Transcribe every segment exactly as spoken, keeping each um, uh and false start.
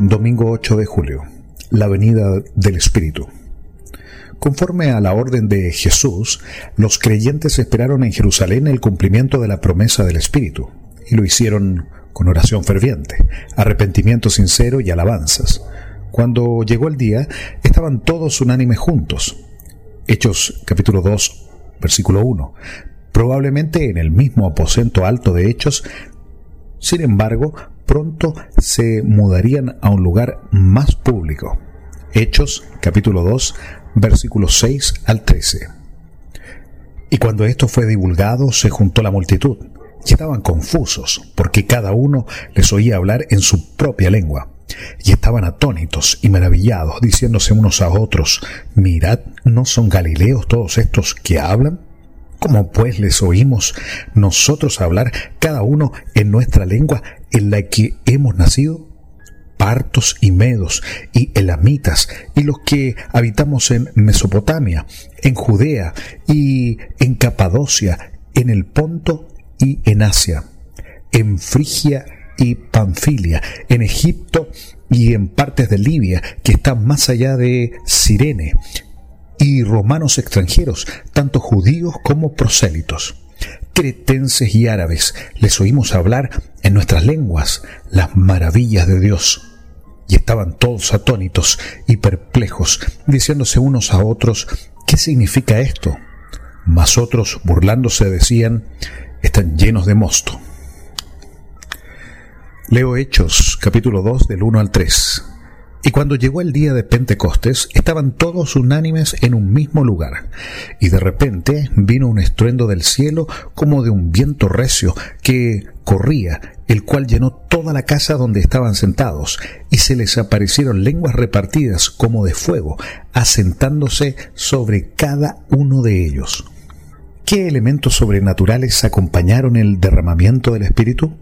Domingo ocho de julio. La venida del Espíritu. Conforme a la orden de Jesús, los creyentes esperaron en Jerusalén el cumplimiento de la promesa del Espíritu, y lo hicieron con oración ferviente, arrepentimiento sincero y alabanzas. Cuando llegó el día, estaban todos unánimes juntos. Hechos capítulo dos, versículo uno. Probablemente en el mismo aposento alto de Hechos. Sin embargo, pronto se mudarían a un lugar más público. Hechos capítulo dos, versículos seis al trece. Y cuando esto fue divulgado, se juntó la multitud, y estaban confusos, porque cada uno les oía hablar en su propia lengua. Y estaban atónitos y maravillados, diciéndose unos a otros: mirad, ¿no son galileos todos estos que hablan? ¿Cómo pues les oímos nosotros hablar, cada uno en nuestra lengua en la que hemos nacido? Partos y medos y elamitas, y los que habitamos en Mesopotamia, en Judea y en Capadocia, en el Ponto y en Asia, en Frigia y Panfilia, en Egipto y en partes de Libia que están más allá de Cirene, y romanos extranjeros, tanto judíos como prosélitos, cretenses y árabes, les oímos hablar en nuestras lenguas las maravillas de Dios. Y estaban todos atónitos y perplejos, diciéndose unos a otros: ¿qué significa esto? Mas otros, burlándose, decían: están llenos de mosto. Leo Hechos, capítulo dos, del uno al tres. Y cuando llegó el día de Pentecostés, estaban todos unánimes en un mismo lugar. Y de repente vino un estruendo del cielo como de un viento recio que corría, el cual llenó toda la casa donde estaban sentados, y se les aparecieron lenguas repartidas como de fuego, asentándose sobre cada uno de ellos. ¿Qué elementos sobrenaturales acompañaron el derramamiento del Espíritu?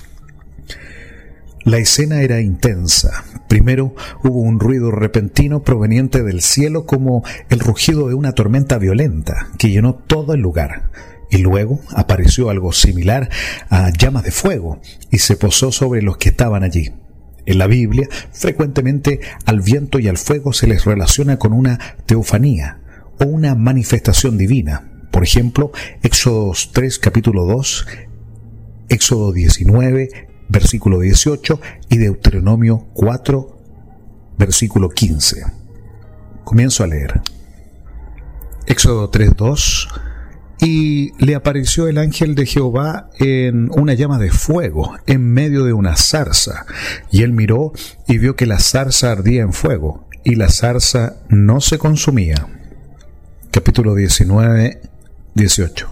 La escena era intensa. Primero hubo un ruido repentino proveniente del cielo como el rugido de una tormenta violenta que llenó todo el lugar. Y luego apareció algo similar a llamas de fuego y se posó sobre los que estaban allí. En la Biblia, frecuentemente al viento y al fuego se les relaciona con una teofanía o una manifestación divina. Por ejemplo, Éxodo tres, capítulo dos, Éxodo diecinueve, versículo dieciocho, y Deuteronomio cuatro, versículo quince. Comienzo a leer. Éxodo tres, dos. Y le apareció el ángel de Jehová en una llama de fuego, en medio de una zarza. Y él miró y vio que la zarza ardía en fuego, y la zarza no se consumía. Capítulo diecinueve, dieciocho.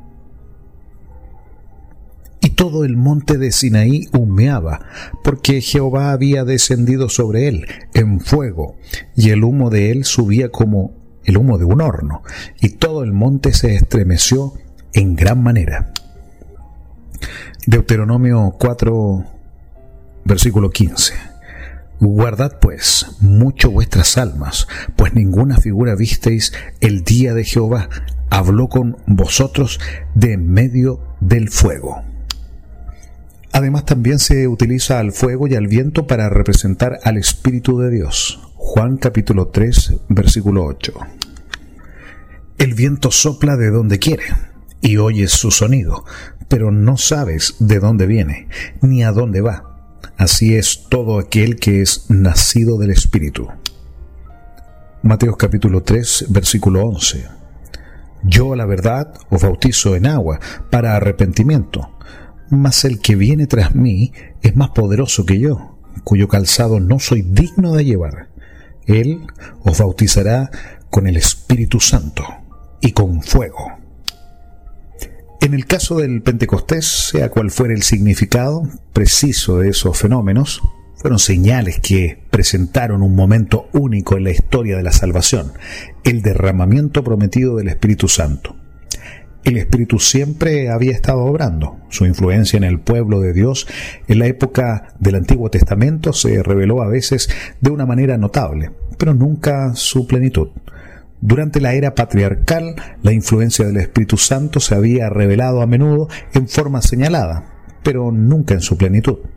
Y todo el monte de Sinaí humeaba, porque Jehová había descendido sobre él en fuego, y el humo de él subía como el humo de un horno, y todo el monte se estremeció en gran manera. Deuteronomio cuatro, versículo quince. Guardad pues mucho vuestras almas, pues ninguna figura visteis el día de Jehová, habló con vosotros de en medio del fuego. Además, también se utiliza al fuego y al viento para representar al Espíritu de Dios. Juan capítulo tres, versículo ocho. El viento sopla de donde quiere, y oyes su sonido, pero no sabes de dónde viene, ni a dónde va. Así es todo aquel que es nacido del Espíritu. Mateo capítulo tres, versículo once. Yo, la verdad, os bautizo en agua para arrepentimiento, mas el que viene tras mí es más poderoso que yo, cuyo calzado no soy digno de llevar. Él os bautizará con el Espíritu Santo y con fuego. En el caso del Pentecostés, sea cual fuera el significado preciso de esos fenómenos, fueron señales que presentaron un momento único en la historia de la salvación, el derramamiento prometido del Espíritu Santo. El Espíritu siempre había estado obrando. Su influencia en el pueblo de Dios en la época del Antiguo Testamento se reveló a veces de una manera notable, pero nunca su plenitud. Durante la era patriarcal, la influencia del Espíritu Santo se había revelado a menudo en forma señalada, pero nunca en su plenitud.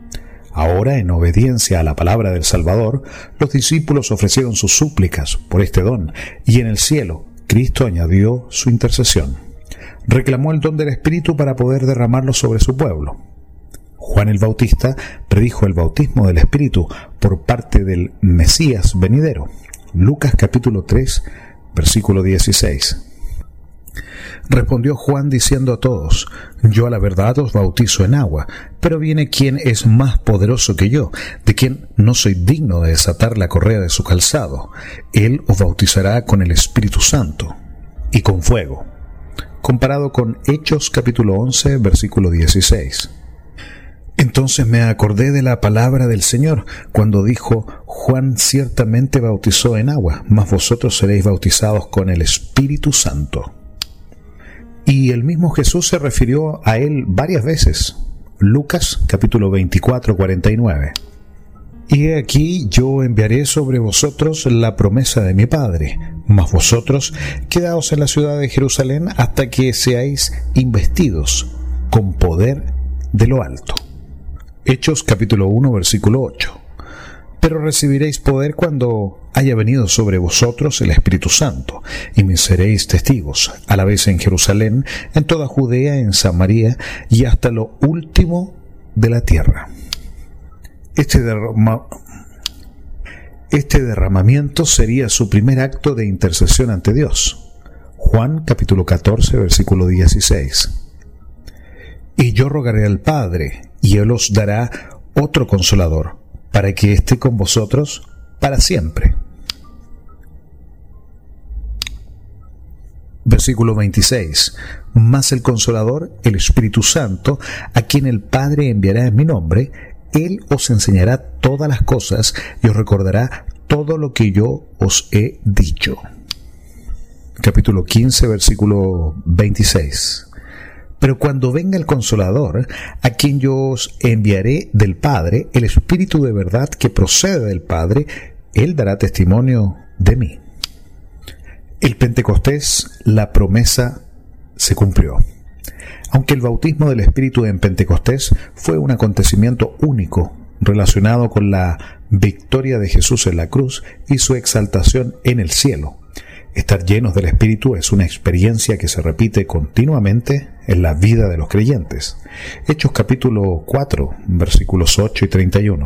Ahora, en obediencia a la palabra del Salvador, los discípulos ofrecieron sus súplicas por este don, y en el cielo, Cristo añadió su intercesión. Reclamó el don del Espíritu para poder derramarlo sobre su pueblo. Juan el Bautista predijo el bautismo del Espíritu por parte del Mesías venidero. Lucas capítulo tres, versículo dieciséis. Respondió Juan diciendo a todos: Yo a la verdad os bautizo en agua, pero viene quien es más poderoso que yo, de quien no soy digno de desatar la correa de su calzado. Él os bautizará con el Espíritu Santo y con fuego. Comparado con Hechos capítulo once, versículo dieciséis. Entonces me acordé de la palabra del Señor, cuando dijo: Juan ciertamente bautizó en agua, mas vosotros seréis bautizados con el Espíritu Santo. Y el mismo Jesús se refirió a él varias veces. Lucas capítulo veinticuatro, cuarenta y nueve. Y he aquí yo enviaré sobre vosotros la promesa de mi Padre, mas vosotros quedaos en la ciudad de Jerusalén hasta que seáis investidos con poder de lo alto. Hechos capítulo uno, versículo ocho. Pero recibiréis poder cuando haya venido sobre vosotros el Espíritu Santo, y me seréis testigos, a la vez en Jerusalén, en toda Judea, en Samaria, y hasta lo último de la tierra. Este, derrama... este derramamiento sería su primer acto de intercesión ante Dios. Juan capítulo catorce, versículo dieciséis. Y yo rogaré al Padre, y Él os dará otro Consolador, para que esté con vosotros para siempre. Versículo veintiséis. Mas el Consolador, el Espíritu Santo, a quien el Padre enviará en mi nombre, Él os enseñará todas las cosas y os recordará todo lo que yo os he dicho. Capítulo quince, versículo veintiséis. Pero cuando venga el Consolador, a quien yo os enviaré del Padre, el Espíritu de verdad que procede del Padre, Él dará testimonio de mí. El Pentecostés, la promesa se cumplió. Aunque el bautismo del Espíritu en Pentecostés fue un acontecimiento único, relacionado con la victoria de Jesús en la cruz y su exaltación en el cielo, estar llenos del Espíritu es una experiencia que se repite continuamente en la vida de los creyentes. Hechos capítulo cuatro, versículos ocho y treinta y uno.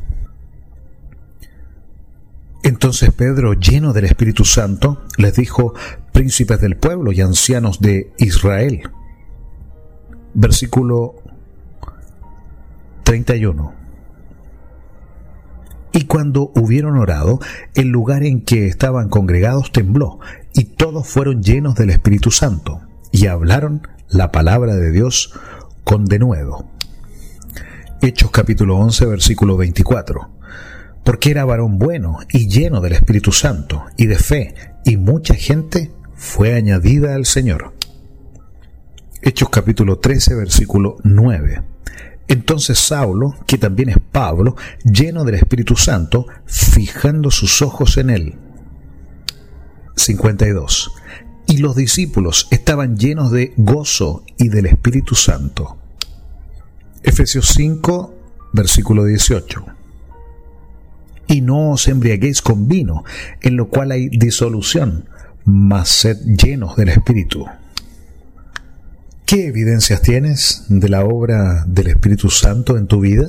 Entonces Pedro, lleno del Espíritu Santo, les dijo: príncipes del pueblo y ancianos de Israel. Versículo treinta y uno. Y cuando hubieron orado, el lugar en que estaban congregados tembló, y todos fueron llenos del Espíritu Santo, y hablaron la palabra de Dios con denuedo. Hechos capítulo once, versículo veinticuatro. Porque era varón bueno y lleno del Espíritu Santo y de fe, y mucha gente fue añadida al Señor. Hechos capítulo trece, versículo nueve. Entonces Saulo, que también es Pablo, lleno del Espíritu Santo, fijando sus ojos en él. cincuenta y dos. Y los discípulos estaban llenos de gozo y del Espíritu Santo. Efesios cinco, versículo dieciocho. Y no os embriaguéis con vino, en lo cual hay disolución, mas sed llenos del Espíritu. ¿Qué evidencias tienes de la obra del Espíritu Santo en tu vida?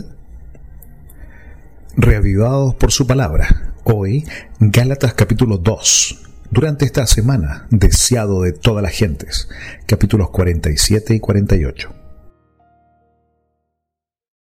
Reavivados por su palabra. Hoy, Gálatas capítulo dos. Durante esta semana, deseado de todas las gentes. Capítulos cuarenta y siete y cuarenta y ocho.